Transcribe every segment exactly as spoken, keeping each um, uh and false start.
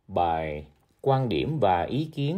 Bài Quan điểm và ý kiến.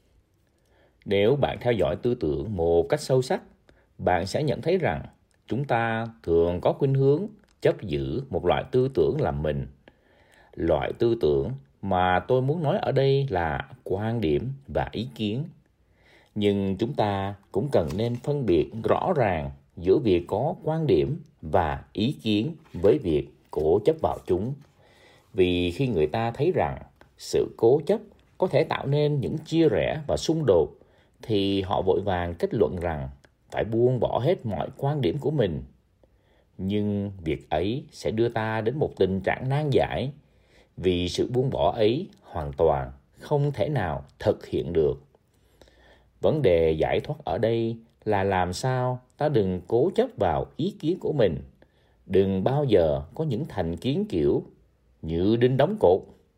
Nếu bạn theo dõi tư tưởng một cách sâu sắc, bạn sẽ nhận thấy rằng chúng ta thường có khuynh hướng chấp giữ một loại tư tưởng làm mình. Loại tư tưởng mà tôi muốn nói ở đây là quan điểm và ý kiến. Nhưng chúng ta cũng cần nên phân biệt rõ ràng giữa việc có quan điểm và ý kiến với việc cố chấp vào chúng. Vì khi người ta thấy rằng sự cố chấp có thể tạo nên những chia rẽ và xung đột, thì họ vội vàng kết luận rằng phải buông bỏ hết mọi quan điểm của mình. Nhưng việc ấy sẽ đưa ta đến một tình trạng nan giải, vì sự buông bỏ ấy hoàn toàn không thể nào thực hiện được. Vấn đề giải thoát ở đây là làm sao ta đừng cố chấp vào ý kiến của mình, đừng bao giờ có những thành kiến kiểu như đinh đóng cột.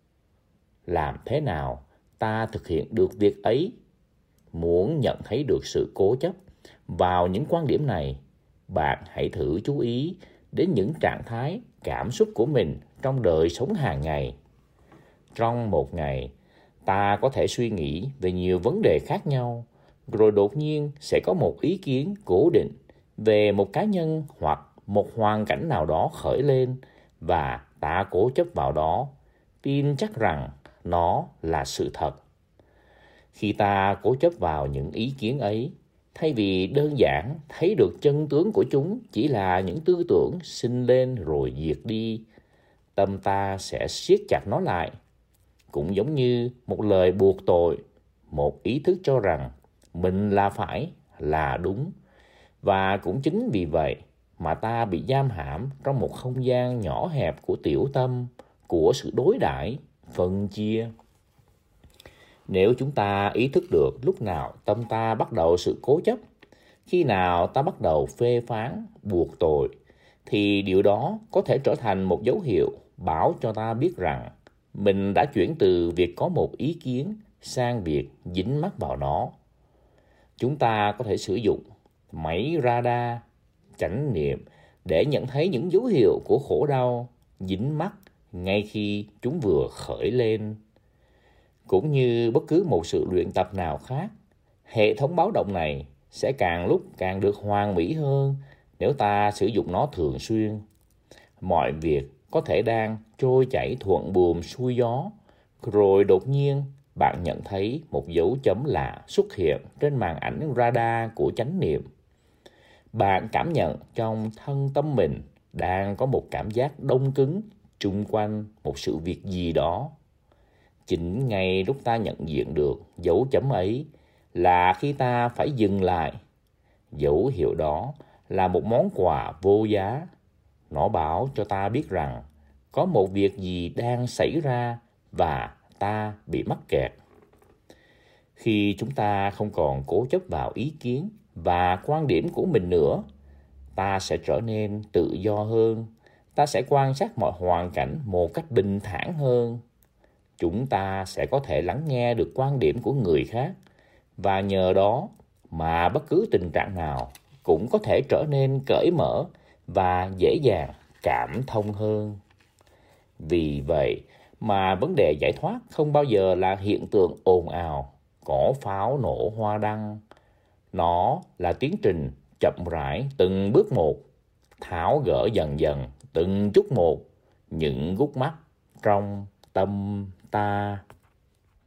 Làm thế nào ta thực hiện được việc ấy? Muốn nhận thấy được sự cố chấp vào những quan điểm này, bạn hãy thử chú ý đến những trạng thái cảm xúc của mình trong đời sống hàng ngày. Trong một ngày, ta có thể suy nghĩ về nhiều vấn đề khác nhau, rồi đột nhiên sẽ có một ý kiến cố định về một cá nhân hoặc một hoàn cảnh nào đó khởi lên, và ta cố chấp vào đó, tin chắc rằng nó là sự thật. Khi ta cố chấp vào những ý kiến ấy, thay vì đơn giản thấy được chân tướng của chúng chỉ là những tư tưởng sinh lên rồi diệt đi, tâm ta sẽ siết chặt nó lại. Cũng giống như một lời buộc tội, một ý thức cho rằng mình là phải, là đúng. Và cũng chính vì vậy mà ta bị giam hãm trong một không gian nhỏ hẹp của tiểu tâm, của sự đối đãi, phân chia. Nếu chúng ta ý thức được lúc nào tâm ta bắt đầu sự cố chấp, khi nào ta bắt đầu phê phán, buộc tội, thì điều đó có thể trở thành một dấu hiệu báo cho ta biết rằng mình đã chuyển từ việc có một ý kiến sang việc dính mắc vào nó. Chúng ta có thể sử dụng máy radar, chánh niệm để nhận thấy những dấu hiệu của khổ đau, dính mắc ngay khi chúng vừa khởi lên. Cũng như bất cứ một sự luyện tập nào khác, hệ thống báo động này sẽ càng lúc càng được hoàn mỹ hơn nếu ta sử dụng nó thường xuyên. Mọi việc có thể đang trôi chảy thuận buồm xuôi gió, rồi đột nhiên bạn nhận thấy một dấu chấm lạ xuất hiện trên màn ảnh radar của chánh niệm. Bạn cảm nhận trong thân tâm mình đang có một cảm giác đông cứng chung quanh một sự việc gì đó. Chính ngay lúc ta nhận diện được dấu chấm ấy là khi ta phải dừng lại. Dấu hiệu đó là một món quà vô giá. Nó báo cho ta biết rằng có một việc gì đang xảy ra và ta bị mắc kẹt. Khi chúng ta không còn cố chấp vào ý kiến và quan điểm của mình nữa, ta sẽ trở nên tự do hơn. Ta sẽ quan sát mọi hoàn cảnh một cách bình thản hơn. Chúng ta sẽ có thể lắng nghe được quan điểm của người khác, và nhờ đó mà bất cứ tình trạng nào cũng có thể trở nên cởi mở và dễ dàng cảm thông hơn. Vì vậy mà vấn đề giải thoát không bao giờ là hiện tượng ồn ào, cỏ pháo nổ hoa đăng. Nó là tiến trình chậm rãi từng bước một, tháo gỡ dần dần từng chút một những gút mắt trong tâm ta.